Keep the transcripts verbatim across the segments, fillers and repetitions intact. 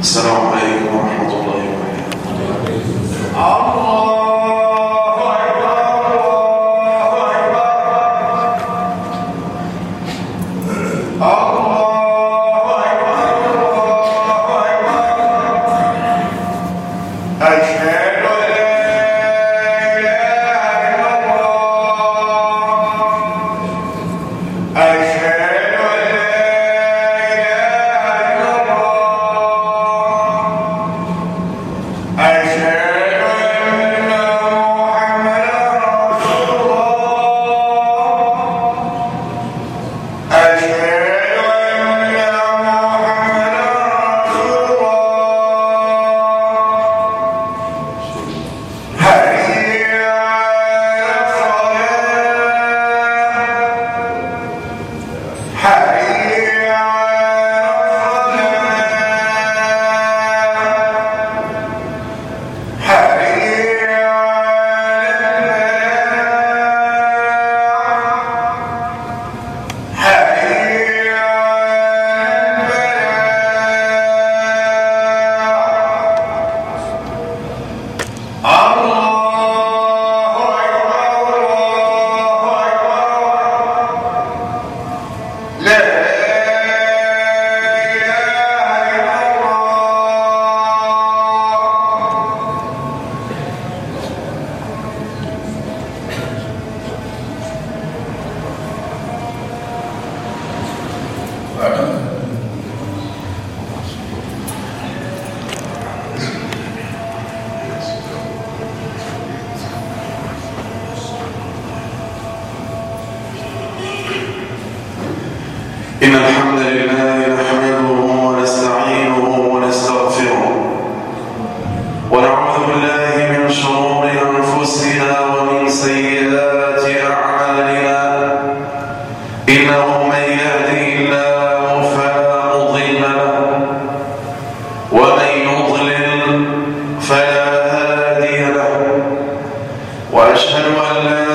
السلام عليكم ورحمة الله وبركاته. الله إن الحمد لله نحمده ونستعينه ونستغفره ونعوذ بالله من شرور أنفسنا ومن سيئات أعمالنا إنه من يهده الله فلا مضل له ومن يضلل فلا هادي له وأشهد أن لا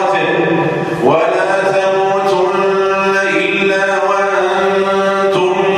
ولا تموتن إلا وأنتم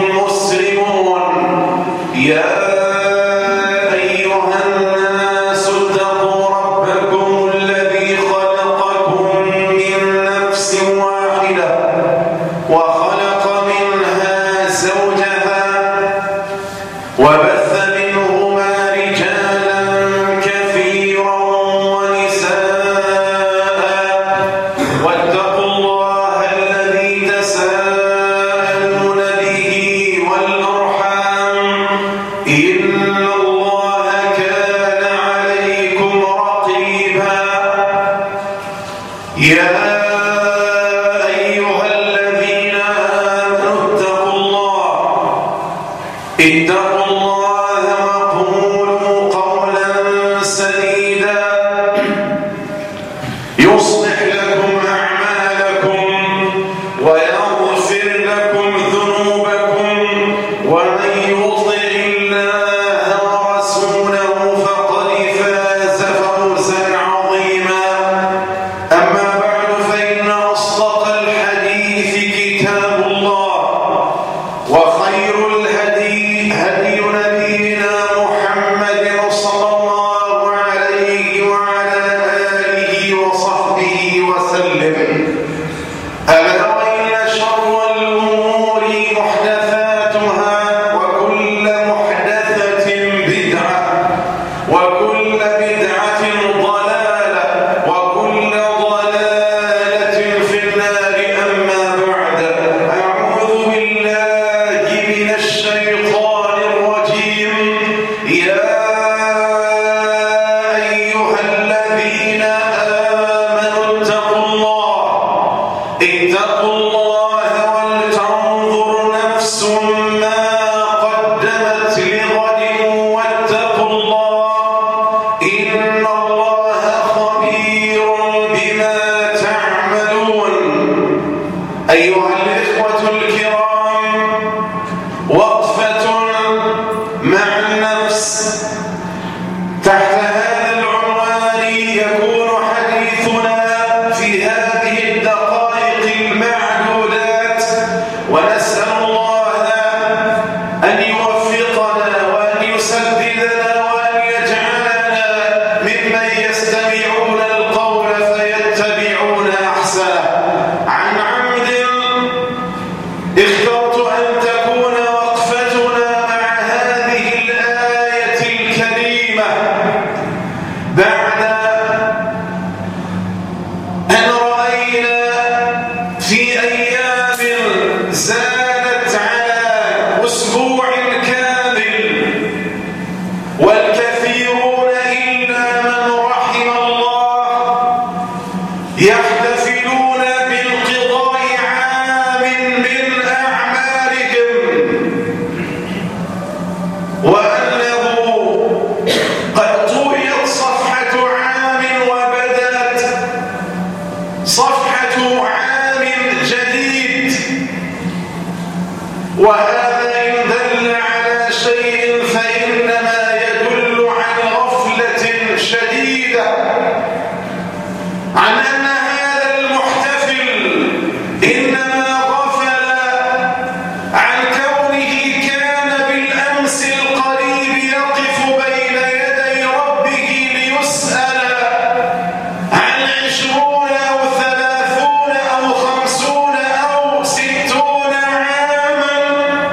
يا أيها الذين آمنوا اتقوا الله اتقوا الله وقولوا قولا سديدا يصلح لكم أعمالكم ويغفر لكم ذنوبكم ومن يطع الله ورسوله فقد فاز فوزا عظيما. أما بعد فإن أصدق الحديث كتاب الله وخير الهدي هدي نبينا محمد صلى الله عليه وعلى آله وصحبه وسلم. ألا وإن شر الأمور محدثاتها وكل محدثة بدعة وكل بدعة ضلالة وكل ضلالة في النار. أما بعد أعوذ بالله من الشيطان الرجيم. يا أيها الذين آمنوا اتقوا الله اتقوا الله ولتنظر نفس ما قدمت لغد واتقوا الله إن الله خبير بما تعملون. أيها الإخوة الكرام، وقفة مع النفس. تحت هذا العنوان يكون حديثنا في هذه الدقائق المعدودات، ونسأل الله أن يوفقنا وأن يسددنا وأن يجعلنا ممن يستمعون القول فيتبعون أحسنه. عن عمد اخترت أن تكون وقفتنا مع هذه الآية الكريمة بعد أن رأينا في أيام زادت على أسبوع كامل والكثيرون إلا من رحم الله يحتفلون بانقضاء عام من أعمارهم، وأنه قد طويت صفحة عام وبدأت صفحة عام جديد. وهذا إن دل على شيء فإنما يدل عن غفلة شديدة عن أن هذا المحتفل إنما غفل عن كونه كان بالأمس القريب يقف بين يدي ربه ليسأل عن عشرون أو ثلاثون أو خمسون أو ستون عاما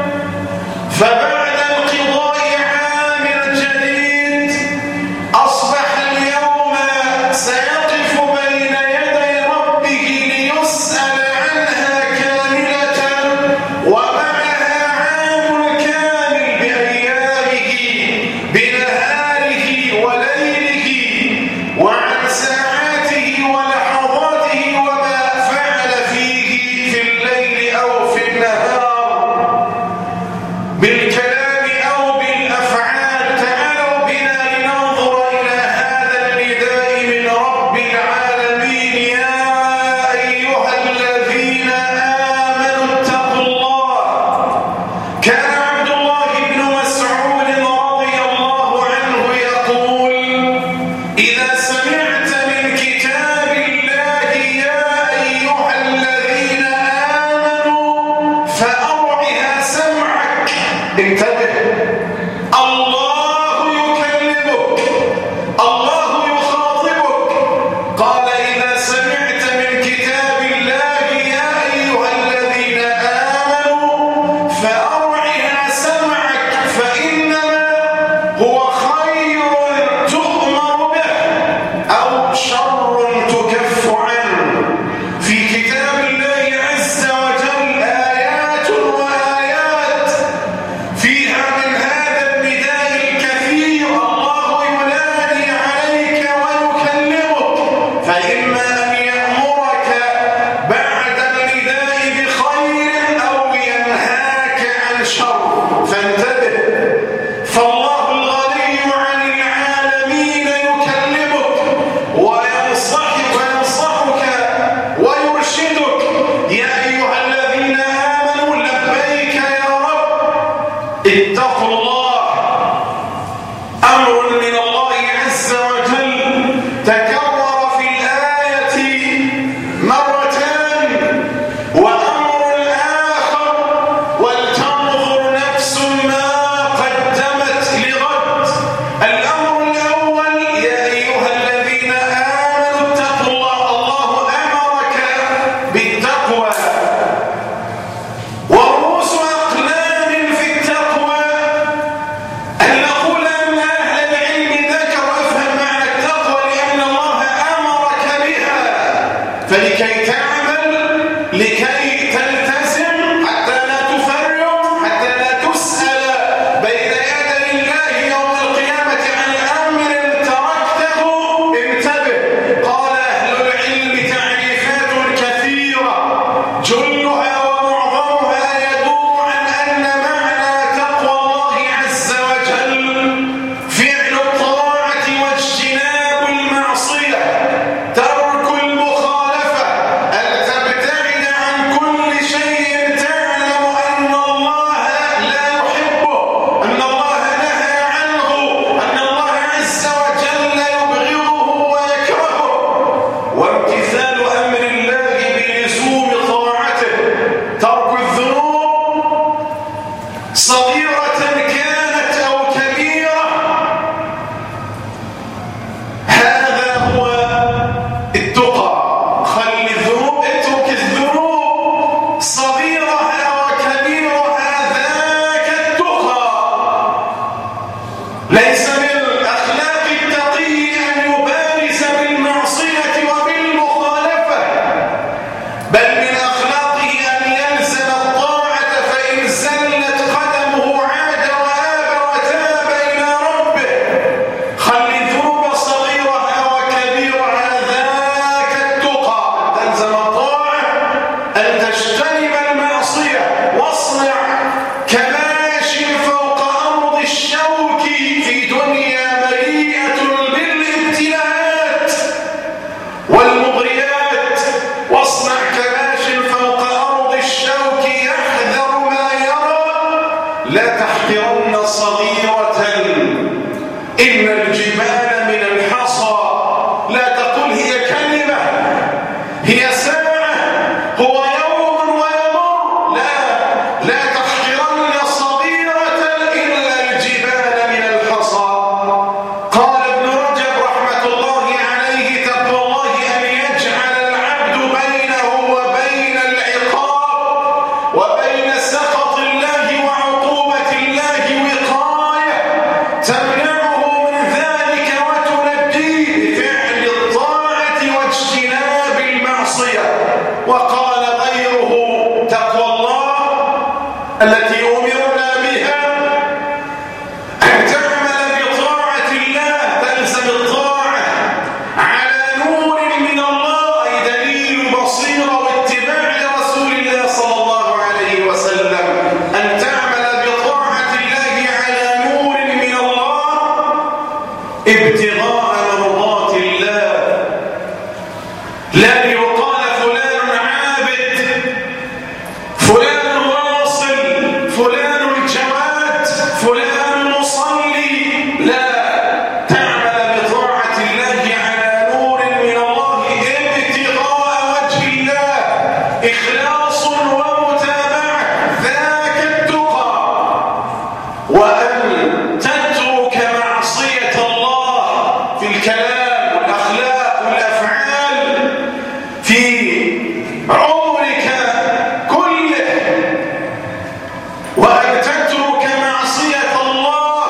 أن تجتنب المعصية واصنع كماش فوق أرض الشوك في دنيا مليئة بالابتلاءات والمغريات. واصنع كماش فوق أرض الشوك يحذر ما يرى، لا تحقرن صغيرة إن الجبال من الحصى. لا تقل هي كلمة، هي ساعة، هو يوم ويمر. لا لا تحقرن صغيرة إلا الجبال من الحصى. قال ابن رجب رحمة الله عليه: تقوى الله أن يجعل العبد بينه وبين العقاب وبين سخط الله وعقوبة الله وقاية تمنعه من ذلك وتنجيه بفعل الطاعة واجتناب المعصية. وقال غيره: تقوى الله التي أمرنا بها أن تعمل بطاعة الله، تلزم الطاعة على نور من الله، أي دليل بصيرة واتباع لرسول الله صلى الله عليه وسلم. أن تعمل بطاعة الله على نور من الله ابتغاء مرضات الله، لا ليقال فلان عابد، فلان واصل، فلان الجواد، فلان مصلي. لا، تعمل بطاعة الله على نور من الله ابتغاء وجه الله، إخلاص ومتابعة، ذاك التقى. وأن تترك معصية الله في الكلام والأخلاق والأفعال في عمرك كله، وأن تترك معصية الله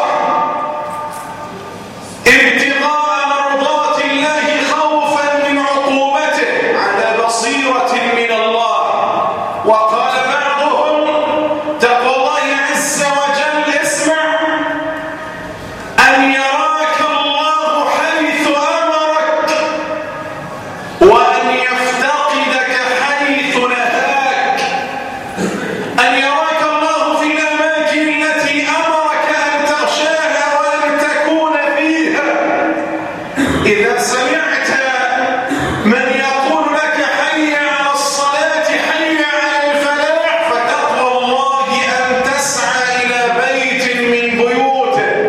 ابتغاء مرضات الله خوفا من عقوبته على بصيرة من الله. وقال بعضهم: تقوى الله عز وجل اسمع أن يراك الله حيث أمرك وأن يفتقدك حيث نهاك. أن يراك الله في الأماكن التي أمرك أن تغشاها وأن تكون فيها. إذا سمعت من يقول لك حي على الصلاة، حي على الفلاح، فتقوى الله أن تسعى إلى بيت من بيوته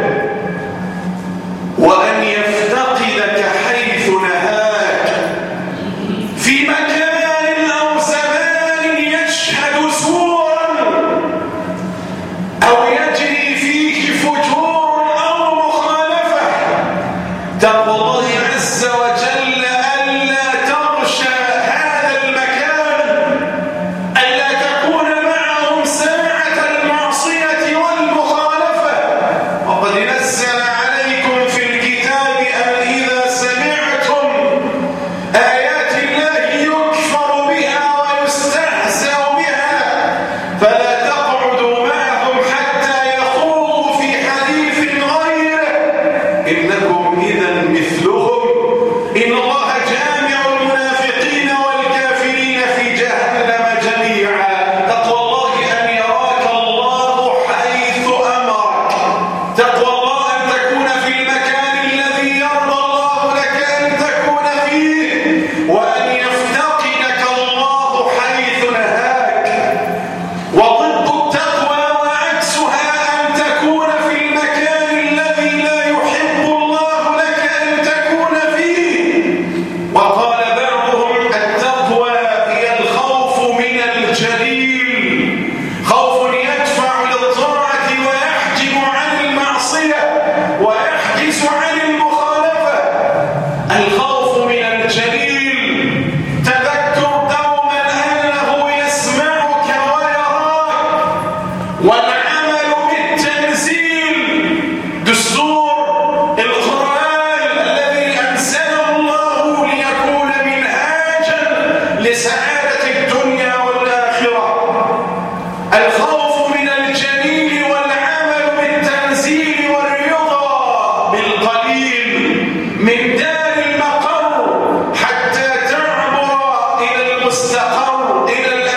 وأن يفتقدك حيث نهاك، في مكان أو زمان يشهد سورا أو يجري فيه فجور أو مخالفة. تقوى الله عز وجل ألا تغشى هذا المكان، ألا تكون معهم ساعة المعصية والمخالفة. وقد نزل عليكم في الكتاب أن إذا سمعتم آيات الله يكفر بها ويستهزأ بها فلا تقعدوا معهم حتى يخوضوا في حديث غيره، إنكم إذا مثلهم، إن الله جامع المنافقين والكافرين في جهنم جميعا. تقوى الله أن يراك الله حيث أمرك، تقوى الله أن تكون في المكان الذي يرضى الله لك أن تكون فيه، وأن يفتقدك الله حيث نهاك. وضد التقوى وعكسها أن تكون في المكان الذي لا يحب الله لك أن تكون فيه. وقال بعضهم: التقوى هي الخوف من الجليل، خوف يدفع للطاعة ويحجب عن المعصية ويحجز عن المخالفة. الخوف من الجليل، تذكر دوما أنه يسمعك ويراك. والعمل بالتنزيل، دستور القرآن الذي أنزله الله ليكون منهاجا لسعادة الدنيا والآخرة. الخوف من الجليل والعمل بالتنزيل والرضا بالقليل من دار المقر حتى تعبر إلى المستقر، إلى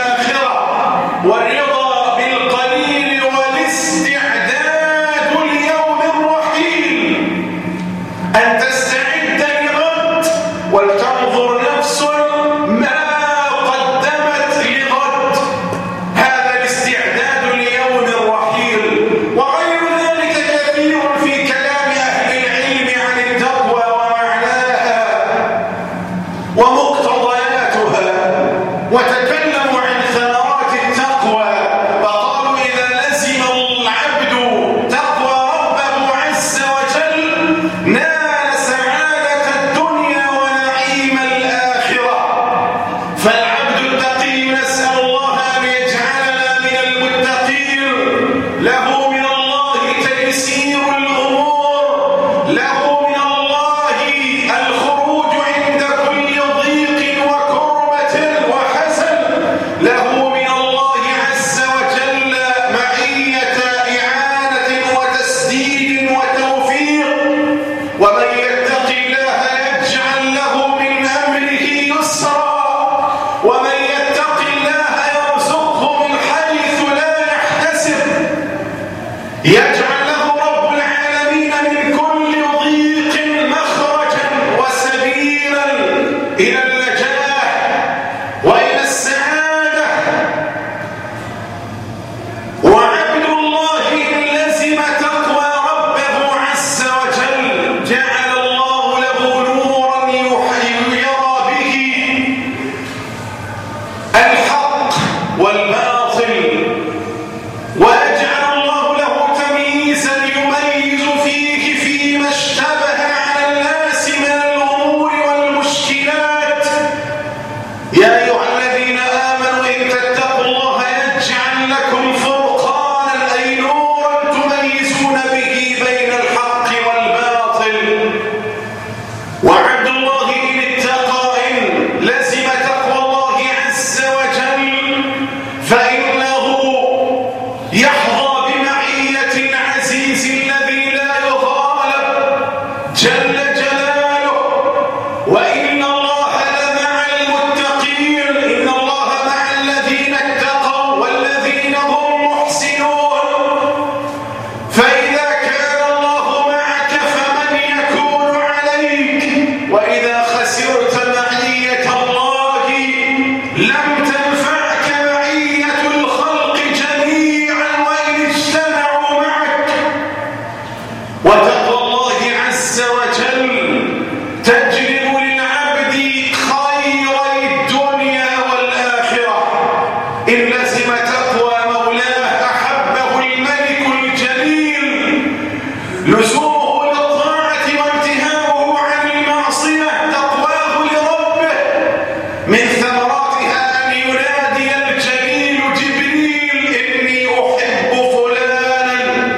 إن لزم تقوى مولاه أحبه الملك الجليل لزومه للطاعة وانتهاؤه عن المعصية تقواه لربه من ثمراتها أن ينادي الجليل جبريل إني أحب فلانا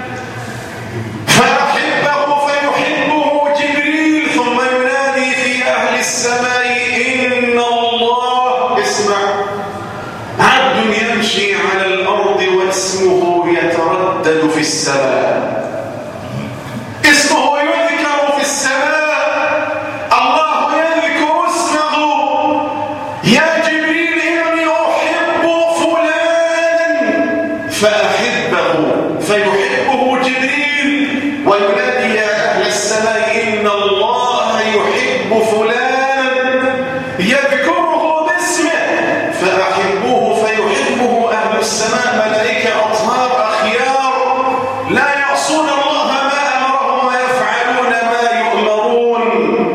فأحبه فيحبه جبريل ثم ينادي في أهل السماء إن الله اسمع عبد يمشي على الأرض واسمه يتردد في السماء اسمه يذكر في السماء الله يذكر اسمه يا جبريل إني أحب فلانا فأحبه فيحبه جبريل وينادي يا أهل السماء إن الله يحب فلانا يذكره باسمه فأحبوه فيحبه أهل السماء ملائكة أطهار أخيار لا يعصون الله ما أمرهم ويفعلون ما يؤمرون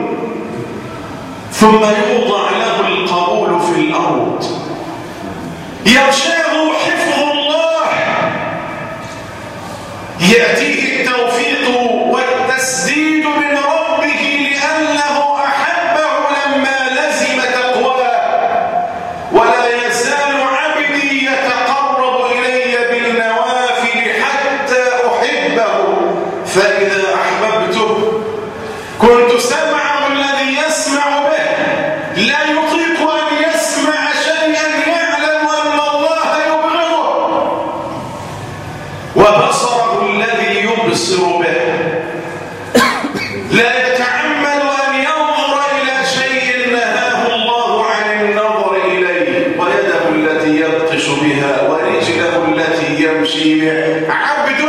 ثم يوضع له القبول في الأرض يغشاه حفظ الله يأتيه التوفيق والتسديد من ربه لأنه أحبه لما لزم تقواه ولا يزال عبدي يتقرب إلي بالنوافل حتى أحبه فإذا أحببته كنت سمعه الذي يسمع به لا يطيق أن يسمع شيئا يعلم أن الله يبغضه وبصره الذي يبصر به لا يتعمد أن ينظر إلى شيء نهاه الله عن النظر إليه ويده التي يبطش بها ورجله التي يمشي بها عبد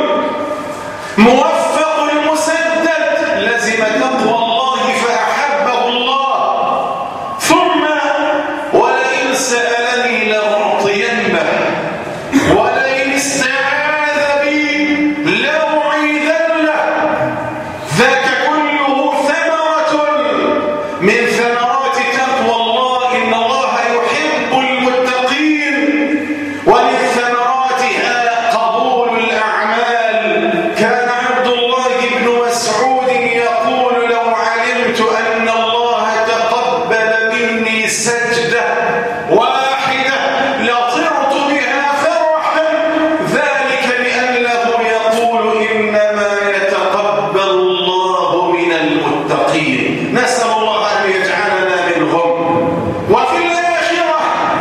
موفق مسدد لزم تقوى الله فأحبه الله ثم ولئن سألني لأعطينه ولئن استعاذ بي لأعيذنه ذاك كله ثمرة من ثمرات تقوى الله إن الله يحب المتقين ومن ثمراتها قبول الأعمال كان عبد الله بن مسعود يقول لو علمت أن الله تقبل مني سجدة واحدة لطرت بها فرحا ذلك لأنه يقول إنما يتقبل الله من المتقين نسأل الله أن يجعلنا منهم وفي الآخرة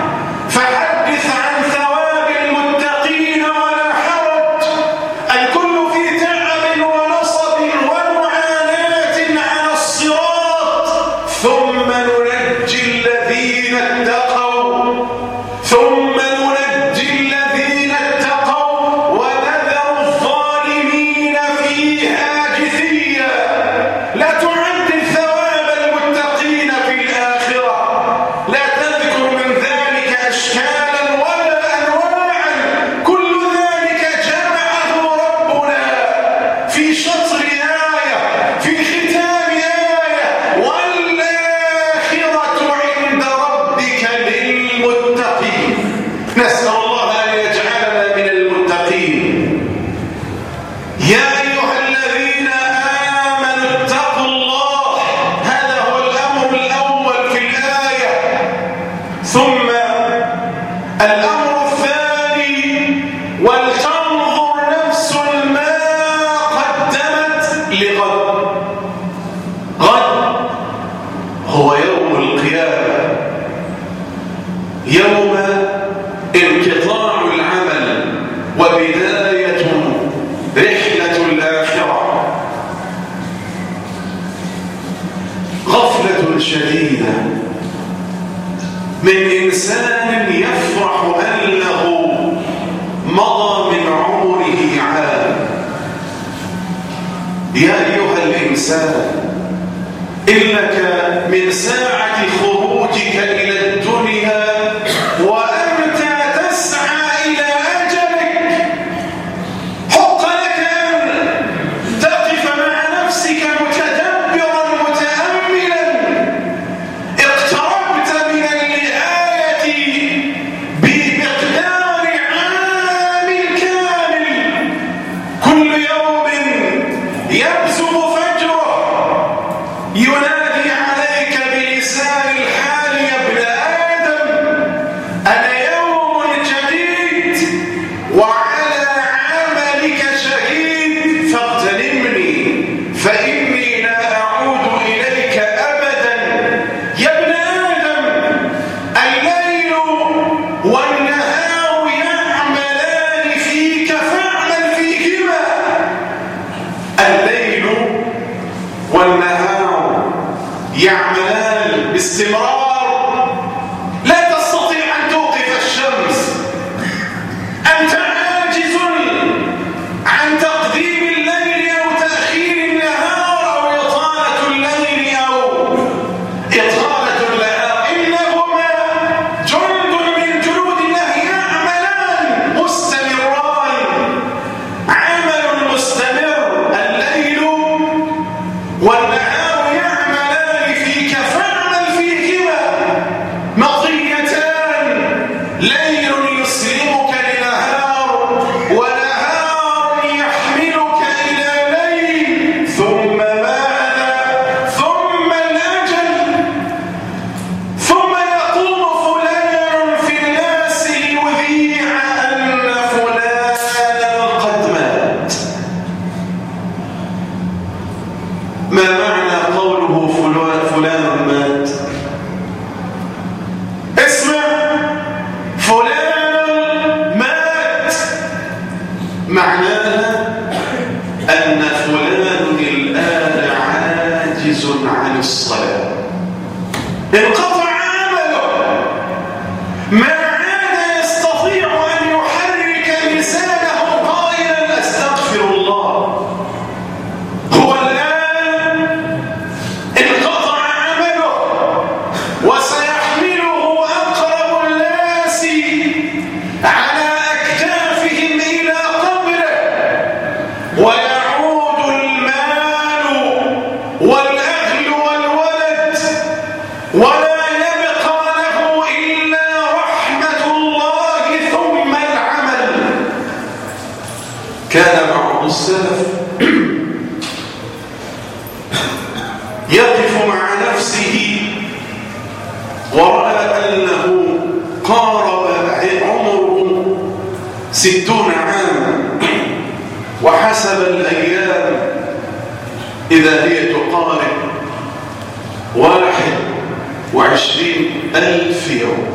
فحدث عن ثواب المتقين ولا حرج الكل في تعب ونصب ومعاناة على الصراط ثم ننجي الذين اتقوا ثم ننجي الذين اتقوا ونذر الظالمين فيها جثيا لا تعد ثواب المتقين في الآخرة لا تذكر من ذلك أشكالا ولا أنواعا كل ذلك جمعه ربنا في شطر آية في ختام آية والآخرة عند ربك للمتقين نسأل الله أن يجعلنا من المتقين يا أيها الذين آمنوا اتقوا الله هذا هو الأمر الأول في الآية ثم الأمر الثاني ولتنظر نفس ما قدمت لغد غد هو يوم القيامة يوم انقطاع العمل وبداية رحلة الآخرة غفلة شديدة من إنسان يفرح أنه مضى من عمره عام يا أيها الإنسان إنك من ساعة خروجك إلى الدنيا وأنت تسعى إلى أجلك حق لك أن تقف مع نفسك متدبرا متأملا اقتربت من النهاية باستمرار لا تستطيع أن توقف الشمس. أنت عاجز عن تقديم الليل أو تأخير النهار أو إطالة الليل أو إطالة النهار. إنهما جند من جنود الله يعملان مستمران، عمل مستمر الليل والنهار يعملان فيك فاعمل فيهما مطيتان، ليل يسلمك لنهار ونهار يحملك إلى ليل، ثم ماذا؟ ثم الأجل. ثم يقوم فلان في الناس ليذيع أن فلانا قد مات. ما معنى قوله فلان فلان مات؟ اسمع، فلان مات معناها أن فلان الآن عاجز عن الصلاة، انقطع عمله، ما عاد يستطيع أن يحرك لسانه قائلا أستغفر الله. هو الآن انقطع عمله وسيحمله أقرب الناس على أكتافهم إلى قبره، ويعود المال والأهل والولد ولا يبقى له إلا رحمة الله ثم العمل. كان بعض السلف يقف مع نفسه ورأى أنه قارب عمره ستون عاما، وحسب الأيام إذا هي تقارب واحد وعشرين ألف يوم،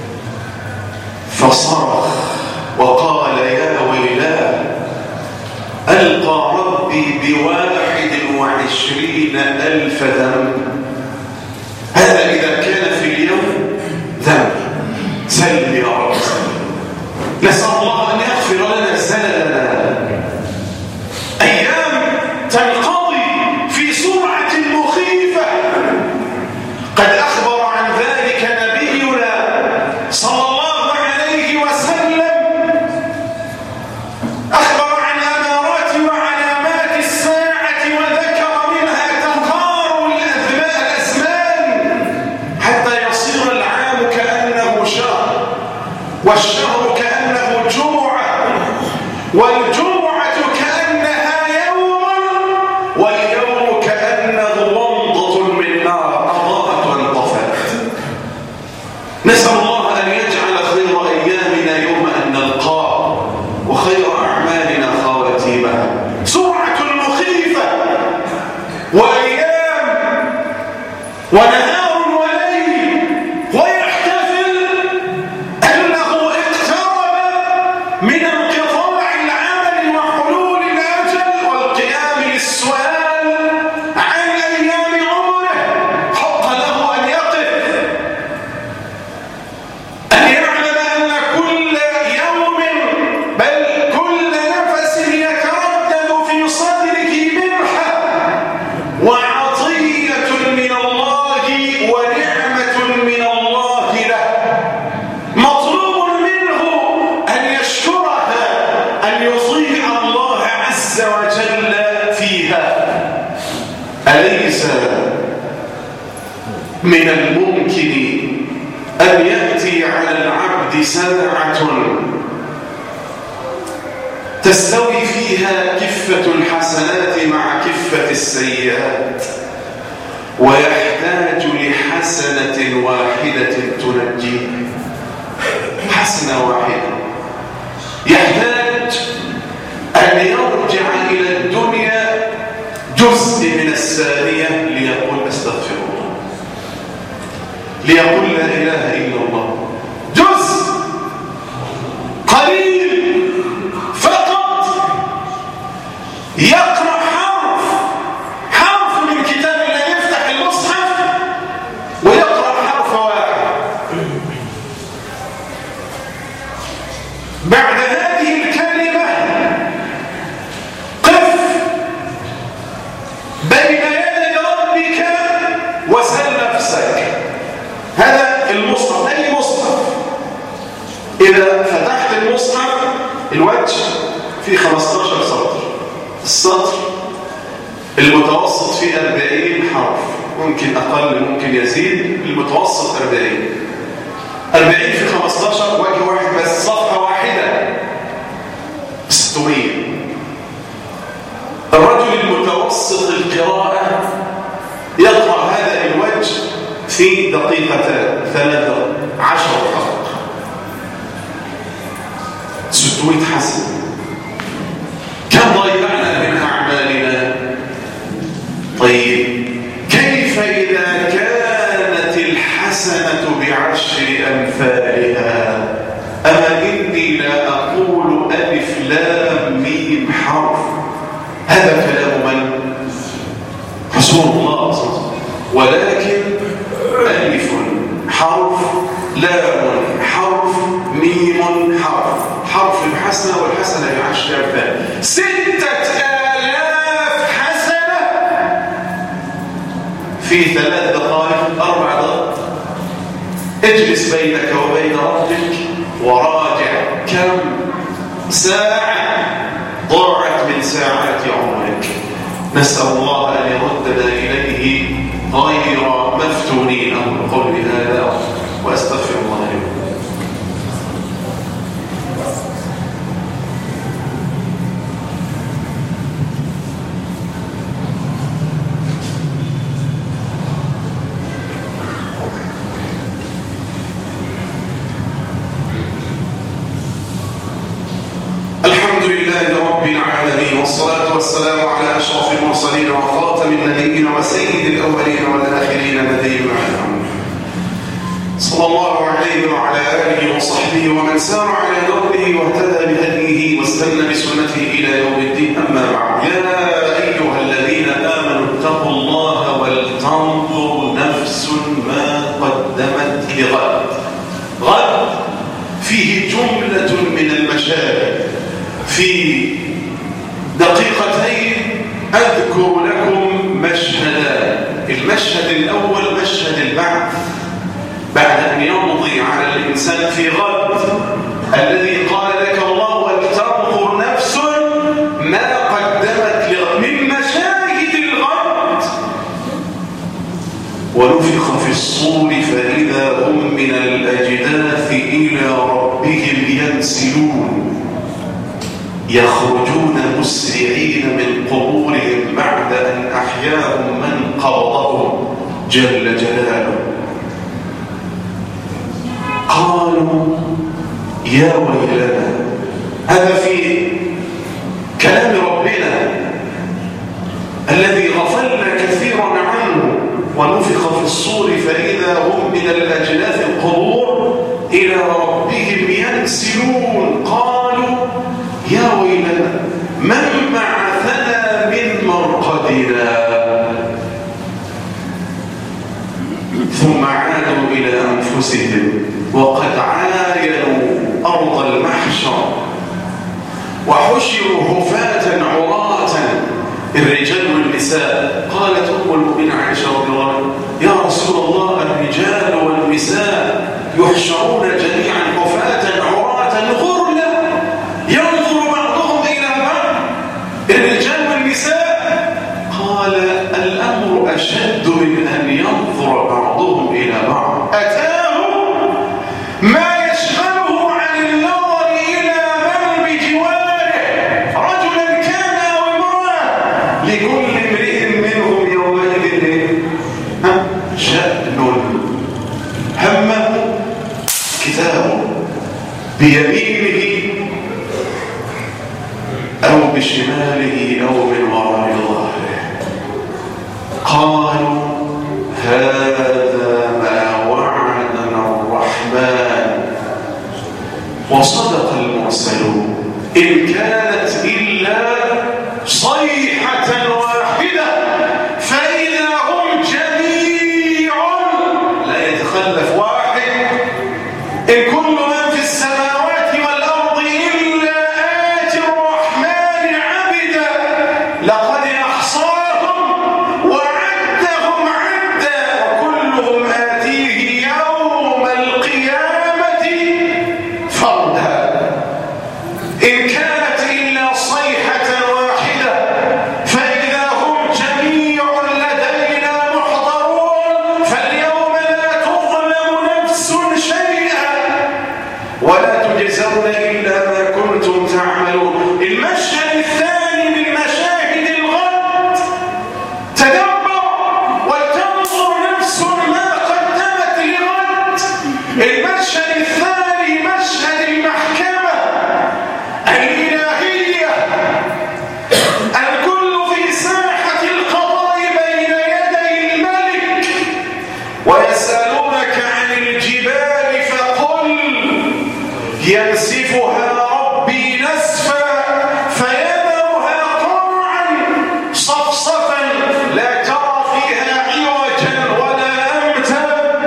فصرخ وقال يا ويلاه ألقى ربي بواحد وعشرين ألف ذنب. هذا إذا كان في اليوم ذنب. سلم يا رب، نسأل الله أن يغفر لنا زللنا. أيام تنقضي في سرعة مخيفة، قد أخبر عن ذلك نبينا صلى الله عليه وسلم، أخبر عن أمارات وعلامات الساعة وذكر منها تقارب الأزمان حتى يصير العام كأنه شهر، والشهر كأنه جمعة، والجمعة كأنها يوم، واليوم كأنه ومضة من نار أضاءت وانطفأت. نسأل الله أن يجعل خير أيامنا يوم أن نلقاه، وخير أعمالنا خواتيمها. سرعة مخيفة، وأيام ونهار وليل، ويحتفل أنه اقترب من انقطاع العمل وحلول الأجل والقيام للسؤال عن أيام عمره. حق له أن يقف، أن يعلم أن كل يوم بل كل نفس يتردد في صدره منحة وعطية من الله ونعمة من الله له، مطلوب منه أن يشكرها، أن يطيع الله عز وجل فيها. أليس من الممكن أن يأتي على العبد ساعة تستوي فيها كفة الحسنات مع كفة السيئات، ويحتاج لحسنة واحدة تنجيه؟ حسنة واحدة، يحتاج أن يرجع إلى الدنيا جزء من الثانية ليقول أستغفر الله، ليقول لا إله إلا الله، جزء قليل فقط، يقرأ حرف حرف من كتاب الله، يفتح المصحف ويقرأ بعد هذه الكلمة قف بين يدي ربك وسل نفسك. هذا المصحف، أي مصحف إذا فتحت المصحف الوجه فيه خمسة عشر سطر، السطر المتوسط فيه أربعين حرف، ممكن أقل ممكن يزيد، المتوسط أربعين أربعين في خمسة عشر وجه واحد بس، صفحة واحدة ستمية. الرجل المتوسط القراءة يقرأ هذا الوجه في دقيقتان ثلاثة عشر دقائق، ستمائة حسن. كم ضيعنا من أعمالنا؟ طيب كيف إذا كانت الحسنة بعشر أمثالها؟ أما إني لا أقول ألف لام ميم حرف، هذا كلام من؟ رسول الله، ولكن ألف حرف، لام حرف، ميم حرف، حرف بحسنة والحسنة بعشر أمثال، ستة آلاف حسنة في ثلاث دقائق أربع دقائق. اجلس بينك وبين ربك وراجع كم ساعة ضاعت من ساعات عمرك. نسأل الله أن يردنا إليه غير مفتونين. أقول قولي هذا وأستغفر الله لي. الحمد لله رب العالمين، والصلاة والسلام على أشرف المرسلين وخاتم النبيين وسيد الأولين والآخرين نبينا محمد صلى الله عليه وعلى آله وصحبه ومن سار على دربه واهتدى بهديه واستنى بسنته إلى يوم الدين. أما بعد، يا أيها الذين آمنوا اتقوا الله ولتنظر نفس ما قدمت لغد. غد فيه جملة من المشاهد. في دقيقتين أذكر لكم مشهدان. المشهد الأول مشهد البعث بعد أن يمضي على الإنسان في غد الذي قال لك الله ولتنظر نفس ما قدمت لغد، من مشاهد الغد. ونفخ في الصور فإذا هم من الأجداث إلى ربهم ينسلون يخرجون مسرعين من قبورهم بعد أن أحياهم من قبضهم جل جلاله. قالوا يا ويلنا. هذا في كلام ربنا الذي غفلنا كثيرا عنه. ونفخ في الصور فإذا هم من الأجداث القبور إلى ربهم ينسلون. قالوا يا ويلنا من بعثنا من مرقدنا. ثم عادوا إلى أنفسهم وقد عاينوا أرض المحشر وحشروا هفاة عراة الرجال والنساء. قالت أم المؤمنين عائشة رضي الله عنها يا رسول الله الرجال والنساء يحشرون جميعا هفاة عراة غرلا ينظر بعضهم إلى بعض، الرجال والنساء. قال الأمر أشد من أن ينظر بعضهم إلى بعض. أتاه ما يشغله عن النظر إلى من بجواره رجلا كان أو امرأة لكل امرئ منهم يومئذ شأن همه كتابه بيمينه أو بشماله أو من وراء ظهره. قالوا هذا ما وعدنا الرحمن وصدق المرسلون إن كانت إلا صيحة واحدة فإذا هم جميع لا يتخلف واحد. إن كل من في السماوات والأرض تجزون إلا ما كنتم تعملون. المشهد الثاني من مشاهد الغد، تدبر ولتنظر نفس ما قدمت لغد. المشهد الثاني مشهد المحكمة الإلهية، الكل في ساحة القضاء بين يدي الملك. ويسألونك عن الجبال فقل ينسفها ربي نسفا فيذرها قاعا صفصفا لا ترى فيها عوجا ولا أمتا.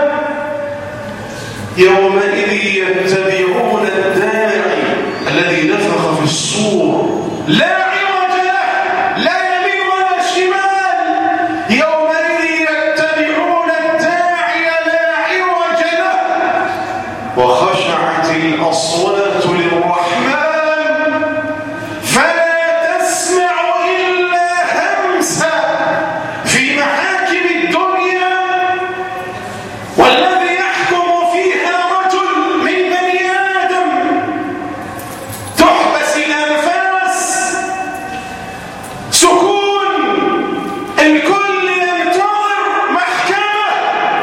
يومئذ يتبعون الداعي الذي نفخ في الصور لا عوج له، لا يمين ولا شمال. يومئذ يتبعون الداعي لا عوج له وخشعت الأصوات للرحمن فلا تسمع إلا همسا. في محاكم الدنيا والذي يحكم فيها رجل من بني آدم تحبس الأنفاس، سكون، الكل ينتظر محكمة،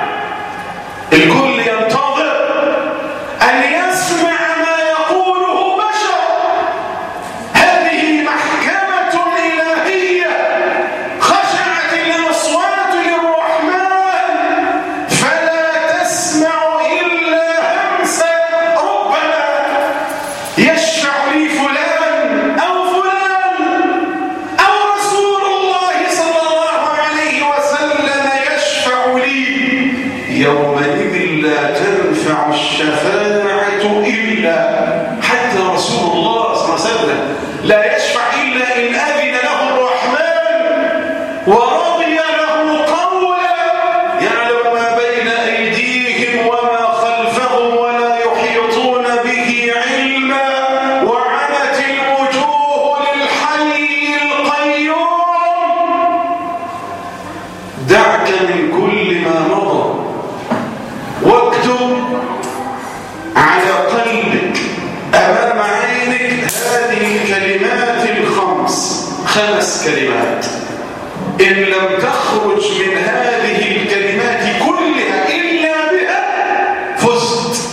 الكل ينتظر أن يسمع ما يقوله بشر. هذه محكمة إلهية خشعت الأصوات للرحمن فلا تسمع إلا همسا. ربما يشفع لي فلان أو فلان أو رسول الله صلى الله عليه وسلم يشفع لي. يومئذ لا تنفع الشفاعة إلا، حتى رسول الله صلى الله عليه وسلم لا يشفع إلا إن أذن له الرحمن ورضي له قولا. يعلم ما بين أيديهم وما خلفهم ولا يحيطون به علما وعنت الوجوه للحي القيوم. دعك من كل ما مضى واكتب على قلبك أمام عينك هذه الكلمات الخمس، خمس كلمات. إن لم تخرج من هذه الكلمات كلها إلا بها فزت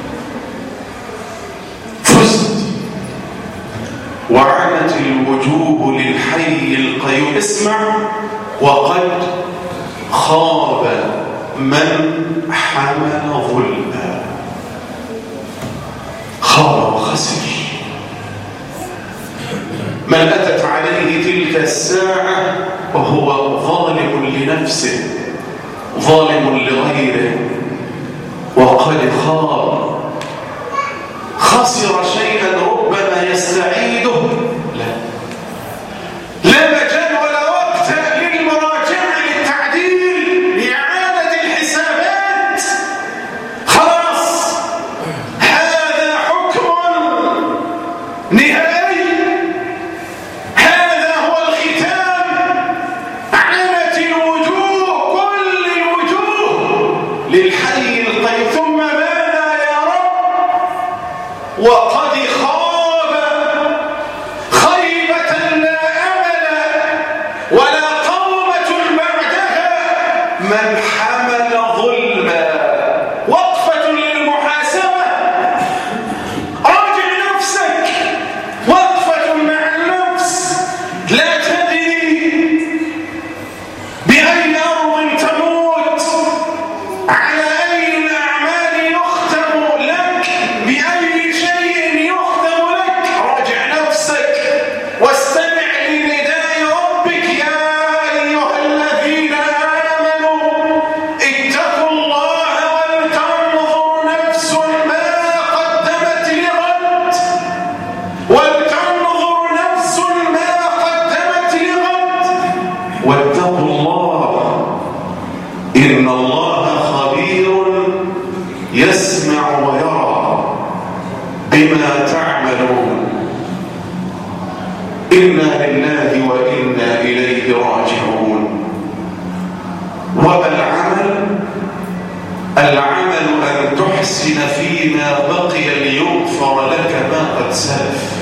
فزت. وعنت الوجوه للحي القيوم. اسمع، وقد خاب من حمل ظلما. خاب وخسر من أتت عليه تلك الساعة وهو ظالم لنفسه ظالم لغيره، وقد خاب خسر شيئا ربما يستعيده. لا لا مجال ولا وقت للمراجعة للتعديل لإعادة الحسابات. خلاص هذا حكم نهائي، هذا هو الختام. عنت الوجوه كل الوجوه للحي القيوم. ثم ماذا يا رب؟ وقد خاب خيبة لا أمل ولا قومة بعدها من حمل ظلما. وقفة للمحاسبة، راجع نفسك، وقفة مع النفس. لا تدري بأي أرض تموت، على أي الأعمال يختم لك، بأي شيء يختم لك. راجع نفسك واستمع لنداء ربك. يا أيها الذين آمنوا اتقوا الله ولتنظر نفس ما قدمت لغد، ولتنظر نفس ما قدمت لغد. واتقوا الله إن الله خبير يسمع ويرى بما تعملون. إنا لله وإنا إليه راجعون. وما العمل؟ العمل أن تحسن فيما بقي ليغفر لك قد سلف.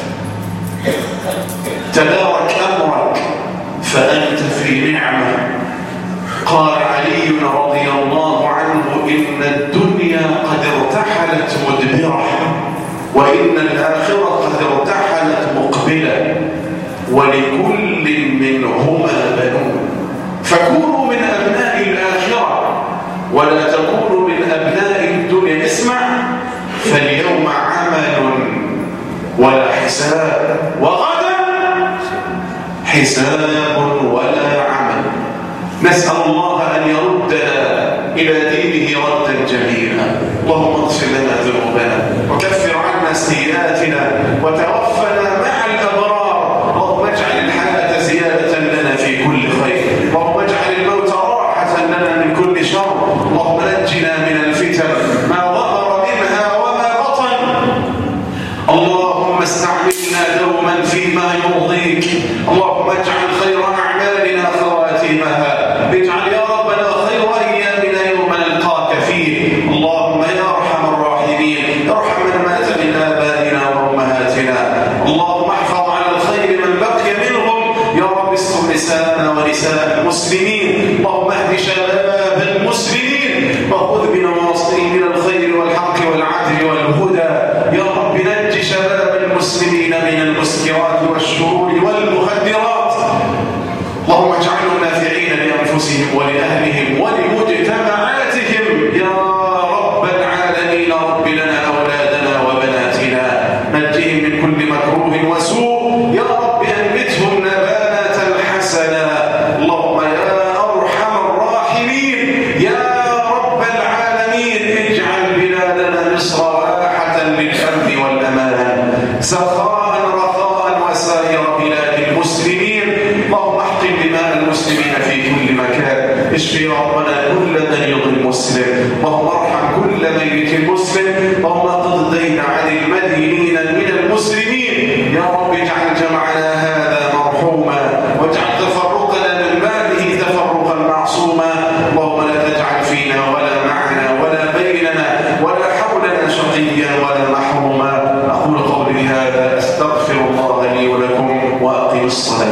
تدارك أمرك فأنت في نعمة. قال علي رضي الله عنه: إن الدنيا قد ارتحلت مدبرة، وإن الآخرة قد ارتحلت مقبلة، ولكل منهما بنون. فكونوا من أبناء الآخرة ولا تكونوا من أبناء الدنيا. اسمع: فاليوم عمل ولا حساب، وغدا حساب ولا عمل. نسأل الله أن يردنا إلى دينه ردا جميلا. اللهم اغفر لنا ذنوبنا وكفر عنا سيئاتنا وتوفنا مع الأبرار. اللهم اجعل الحياة زيادة لنا في كل خير، اللهم اجعل الموت راحة لنا من كل شر. اللهم نجنا من الفتن ما ظهر منها وما بطن. اللهم استعملنا دوما فيما يرضيك. اللهم اجعل خير أعمالنا خواتيمها. اجعل يا ربنا خير أيامنا يوم نلقاك فيه. اللهم يا أرحم الراحمين ارحم من مات من آبائنا وأمهاتنا. اللهم احفظ على الخير من بقي منهم. يا رب استر نساءنا ونساء المسلمين. اللهم اهد شباب المسلمين وخذ بنواصيهم من الخير والحق والعدل والهدى. يا رب نج شباب المسلمين من المسكرات والشرور والمخدرات. اللهم اجعلهم نافعين لأنفسهم ولأهلهم ولمجتمعاتهم يا رب العالمين. رب لنا أولادنا وبناتنا، نجهم من كل مكروه وسوء. يا رب أنبتهم نباتا حسنا. اللهم يا أرحم الراحمين يا رب العالمين اجعل بلادنا مصر واحة للأمن والأمان، سخاء رخاء وسائر بلاد المسلمين. اللهم احقن دماء المسلمين في كل مكان. اشف يا ربنا كل مريض مسلم. اللهم ارحم كل ميت مسلم. اللهم اقض الدين عن المدينين من المسلمين. يا رب اجعل جمعنا هذا مرحوما، واجعل تفرقنا من بعده تفرقا معصوما. اللهم لا تجعل فينا ولا معنا ولا بيننا ولا حولنا شقيا ولا محروما. اقول قولي هذا استغفر الله لي ولكم واقم الصلاة.